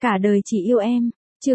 Cả đời chỉ yêu em. Chương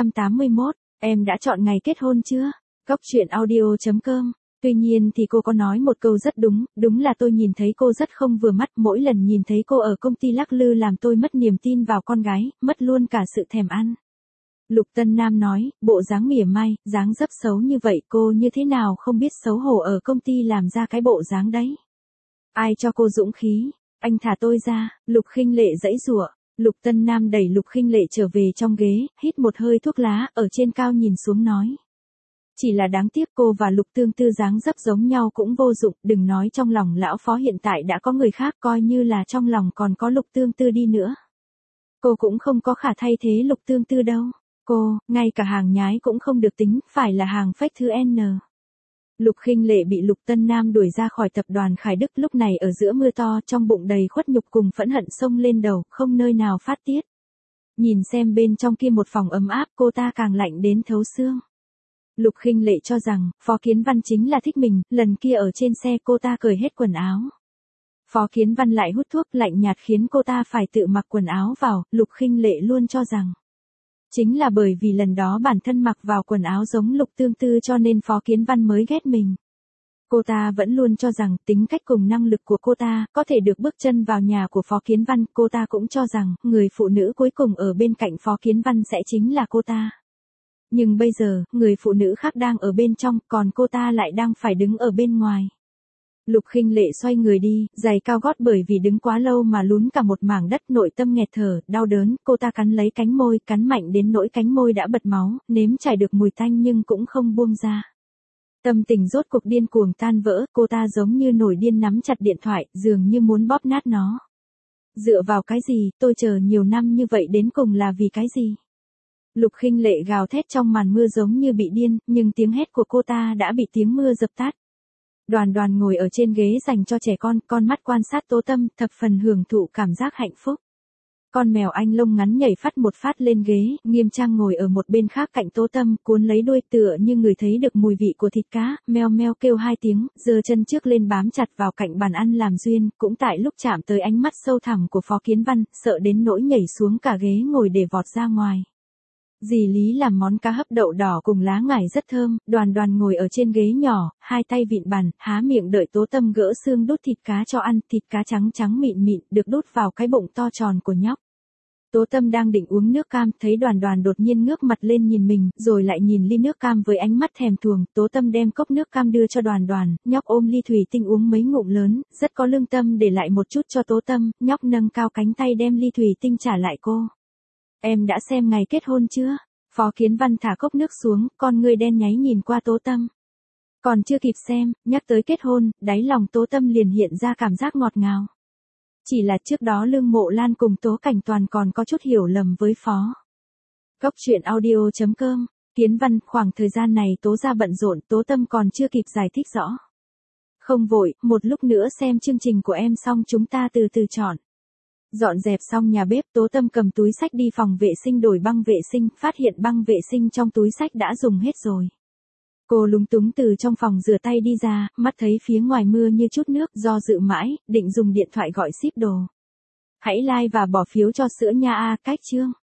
281, em đã chọn ngày kết hôn chưa? Góc truyện audio.com. Tuy nhiên thì cô có nói một câu rất đúng, đúng là tôi nhìn thấy cô rất không vừa mắt, mỗi lần nhìn thấy cô ở công ty lắc lư làm tôi mất niềm tin vào con gái, mất luôn cả sự thèm ăn. Lục Tân Nam nói, bộ dáng mỉa mai, dáng dấp xấu như vậy cô như thế nào không biết xấu hổ ở công ty làm ra cái bộ dáng đấy. Ai cho cô dũng khí, anh thả tôi ra. Lục Khinh Lệ giãy giụa. Lục Tân Nam đẩy Lục Khinh Lệ trở về trong ghế, hít một hơi thuốc lá, ở trên cao nhìn xuống nói. Chỉ là đáng tiếc cô và Lục Tương Tư dáng dấp giống nhau cũng vô dụng, đừng nói trong lòng lão phó hiện tại đã có người khác, coi như là trong lòng còn có Lục Tương Tư đi nữa. Cô cũng không có khả thay thế Lục Tương Tư đâu. Cô, ngay cả hàng nhái cũng không được tính, phải là hàng fake thứ N. Lục Khinh Lệ bị Lục Tân Nam đuổi ra khỏi tập đoàn Khải Đức, lúc này ở giữa mưa to, trong bụng đầy khuất nhục cùng phẫn hận xông lên đầu, không nơi nào phát tiết. Nhìn xem bên trong kia một phòng ấm áp, cô ta càng lạnh đến thấu xương. Lục Khinh Lệ cho rằng, Phó Kiến Văn chính là thích mình, lần kia ở trên xe cô ta cởi hết quần áo. Phó Kiến Văn lại hút thuốc lạnh nhạt khiến cô ta phải tự mặc quần áo vào, Lục Khinh Lệ luôn cho rằng. Chính là bởi vì lần đó bản thân mặc vào quần áo giống Lục Tương Tư cho nên Phó Kiến Văn mới ghét mình. Cô ta vẫn luôn cho rằng tính cách cùng năng lực của cô ta có thể được bước chân vào nhà của Phó Kiến Văn. Cô ta cũng cho rằng người phụ nữ cuối cùng ở bên cạnh Phó Kiến Văn sẽ chính là cô ta. Nhưng bây giờ, người phụ nữ khác đang ở bên trong, còn cô ta lại đang phải đứng ở bên ngoài. Lục Khinh Lệ xoay người đi, giày cao gót bởi vì đứng quá lâu mà lún cả một mảng đất, nội tâm nghẹt thở, đau đớn, cô ta cắn lấy cánh môi, cắn mạnh đến nỗi cánh môi đã bật máu, nếm trải được mùi tanh nhưng cũng không buông ra. Tâm tình rốt cuộc điên cuồng tan vỡ, cô ta giống như nổi điên nắm chặt điện thoại, dường như muốn bóp nát nó. Dựa vào cái gì, tôi chờ nhiều năm như vậy đến cùng là vì cái gì? Lục Khinh Lệ gào thét trong màn mưa giống như bị điên, nhưng tiếng hét của cô ta đã bị tiếng mưa dập tắt. Đoàn Đoàn ngồi ở trên ghế dành cho trẻ con mắt quan sát Tố Tâm, thập phần hưởng thụ cảm giác hạnh phúc. Con mèo anh lông ngắn nhảy phát một phát lên ghế, nghiêm trang ngồi ở một bên khác cạnh Tố Tâm, cuốn lấy đuôi tựa như người thấy được mùi vị của thịt cá, meo meo kêu hai tiếng, giơ chân trước lên bám chặt vào cạnh bàn ăn làm duyên, cũng tại lúc chạm tới ánh mắt sâu thẳm của Phó Kiến Văn, sợ đến nỗi nhảy xuống cả ghế ngồi để vọt ra ngoài. Dì Lý làm món cá hấp đậu đỏ cùng lá ngải rất thơm, Đoàn Đoàn ngồi ở trên ghế nhỏ, hai tay vịn bàn, há miệng đợi Tố Tâm gỡ xương đút thịt cá cho ăn, thịt cá trắng trắng mịn mịn, được đút vào cái bụng to tròn của nhóc. Tố Tâm đang định uống nước cam, thấy Đoàn Đoàn đột nhiên ngước mặt lên nhìn mình, rồi lại nhìn ly nước cam với ánh mắt thèm thuồng, Tố Tâm đem cốc nước cam đưa cho Đoàn Đoàn, nhóc ôm ly thủy tinh uống mấy ngụm lớn, rất có lương tâm để lại một chút cho Tố Tâm, nhóc nâng cao cánh tay đem ly thủy tinh trả lại cô. Em đã xem ngày kết hôn chưa? Phó Kiến Văn thả cốc nước xuống, con ngươi đen nháy nhìn qua Tố Tâm. Còn chưa kịp xem, nhắc tới kết hôn, đáy lòng Tố Tâm liền hiện ra cảm giác ngọt ngào. Chỉ là trước đó Lương Mộ Lan cùng Tố Cảnh Toàn còn có chút hiểu lầm với Phó. Góc truyện audio.com. Kiến Văn, khoảng thời gian này Tố ra bận rộn, Tố Tâm còn chưa kịp giải thích rõ. Không vội, một lúc nữa xem chương trình của em xong chúng ta từ từ chọn. Dọn dẹp xong nhà bếp, Tố Tâm cầm túi xách đi phòng vệ sinh đổi băng vệ sinh, phát hiện băng vệ sinh trong túi xách đã dùng hết rồi. Cô lúng túng từ trong phòng rửa tay đi ra, mắt thấy phía ngoài mưa như chút nước, do dự mãi, định dùng điện thoại gọi ship đồ. Hãy like và bỏ phiếu cho sữa nha a, cách chương.